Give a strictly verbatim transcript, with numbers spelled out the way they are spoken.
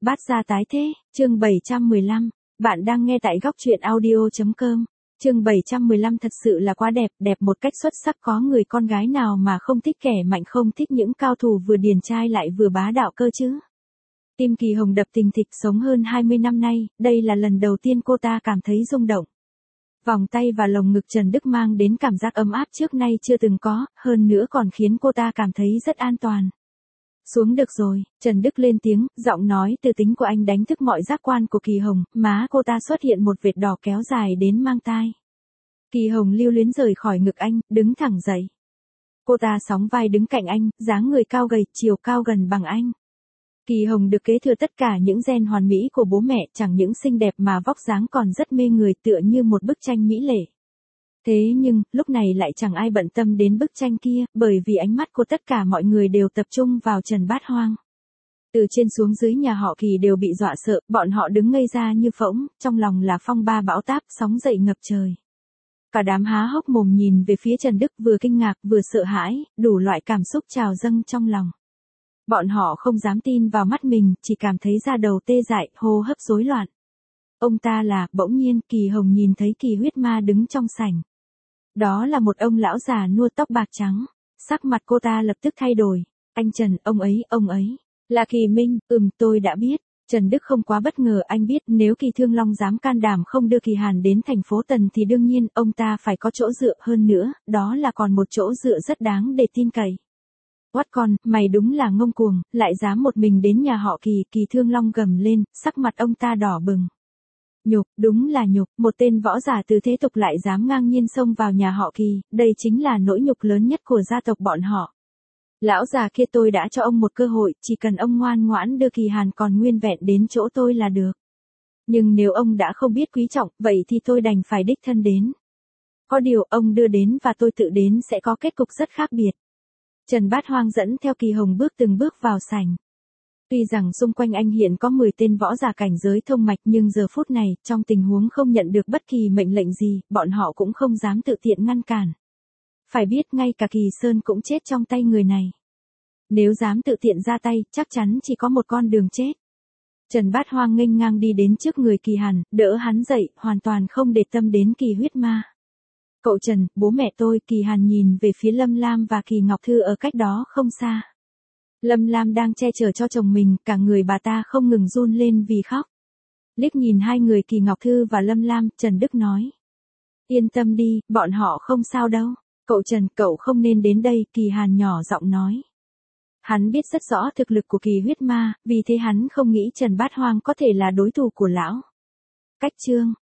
Bát gia tái thế, chương bảy trăm mười lăm. Bạn đang nghe tại góc truyện audio chấm com. Chương bảy trăm mười lăm thật sự là quá đẹp, đẹp một cách xuất sắc, có người con gái nào mà không thích kẻ mạnh, không thích những cao thủ vừa điển trai lại vừa bá đạo cơ chứ. Tim Kỳ Hồng đập thình thịch, sống hơn hai mươi năm nay, đây là lần đầu tiên cô ta cảm thấy rung động. Vòng tay và lồng ngực Trần Đức mang đến cảm giác ấm áp trước nay chưa từng có, hơn nữa còn khiến cô ta cảm thấy rất an toàn. Xuống được rồi, Trần Đức lên tiếng, giọng nói từ tính của anh đánh thức mọi giác quan của Kỳ Hồng, má cô ta xuất hiện một vệt đỏ kéo dài đến mang tai. Kỳ Hồng lưu luyến rời khỏi ngực anh, đứng thẳng dậy. Cô ta sóng vai đứng cạnh anh, dáng người cao gầy, chiều cao gần bằng anh. Kỳ Hồng được kế thừa tất cả những gen hoàn mỹ của bố mẹ, chẳng những xinh đẹp mà vóc dáng còn rất mê người, tựa như một bức tranh mỹ lệ. Thế nhưng, lúc này lại chẳng ai bận tâm đến bức tranh kia, bởi vì ánh mắt của tất cả mọi người đều tập trung vào Trần Bát Hoang. Từ trên xuống dưới nhà họ Kỳ đều bị dọa sợ, bọn họ đứng ngây ra như phỗng, trong lòng là phong ba bão táp, sóng dậy ngập trời. Cả đám há hốc mồm nhìn về phía Trần Đức, vừa kinh ngạc vừa sợ hãi, đủ loại cảm xúc trào dâng trong lòng. Bọn họ không dám tin vào mắt mình, chỉ cảm thấy da đầu tê dại, hô hấp rối loạn. Ông ta là, bỗng nhiên, Kỳ Hồng nhìn thấy Kỳ Huyết Ma đứng trong sảnh. Đó là một ông lão già nua tóc bạc trắng. Sắc mặt cô ta lập tức thay đổi. Anh Trần, ông ấy, ông ấy. Là Kỳ Minh, ừm tôi đã biết. Trần Đức không quá bất ngờ, anh biết nếu Kỳ Thương Long dám can đảm không đưa Kỳ Hàn đến thành phố Tần thì đương nhiên ông ta phải có chỗ dựa, hơn nữa, đó là còn một chỗ dựa rất đáng để tin cậy. What con, mày đúng là ngông cuồng, lại dám một mình đến nhà họ Kỳ. Kỳ Thương Long gầm lên, sắc mặt ông ta đỏ bừng. Nhục, đúng là nhục, một tên võ giả từ thế tục lại dám ngang nhiên xông vào nhà họ Kỳ, đây chính là nỗi nhục lớn nhất của gia tộc bọn họ. Lão già kia, tôi đã cho ông một cơ hội, chỉ cần ông ngoan ngoãn đưa Kỳ Hàn còn nguyên vẹn đến chỗ tôi là được. Nhưng nếu ông đã không biết quý trọng, vậy thì tôi đành phải đích thân đến. Có điều, ông đưa đến và tôi tự đến sẽ có kết cục rất khác biệt. Trần Bát Hoang dẫn theo Kỳ Hồng bước từng bước vào sảnh. Tuy rằng xung quanh anh hiện có mười tên võ giả cảnh giới thông mạch, nhưng giờ phút này, trong tình huống không nhận được bất kỳ mệnh lệnh gì, bọn họ cũng không dám tự tiện ngăn cản. Phải biết ngay cả Kỳ Sơn cũng chết trong tay người này. Nếu dám tự tiện ra tay, chắc chắn chỉ có một con đường chết. Trần Bát Hoang nghênh ngang đi đến trước người Kỳ Hàn, đỡ hắn dậy, hoàn toàn không để tâm đến Kỳ Huyết Ma. Cậu Trần, bố mẹ tôi. Kỳ Hàn nhìn về phía Lâm Lam và Kỳ Ngọc Thư ở cách đó không xa. Lâm Lam đang che chở cho chồng mình, cả người bà ta không ngừng run lên vì khóc. Liếc nhìn hai người Kỳ Ngọc Thư và Lâm Lam, Trần Đức nói. Yên tâm đi, bọn họ không sao đâu. Cậu Trần, cậu không nên đến đây, Kỳ Hàn nhỏ giọng nói. Hắn biết rất rõ thực lực của Kỳ Huyết Ma, vì thế hắn không nghĩ Trần Bát Hoang có thể là đối thủ của lão. Cách chương,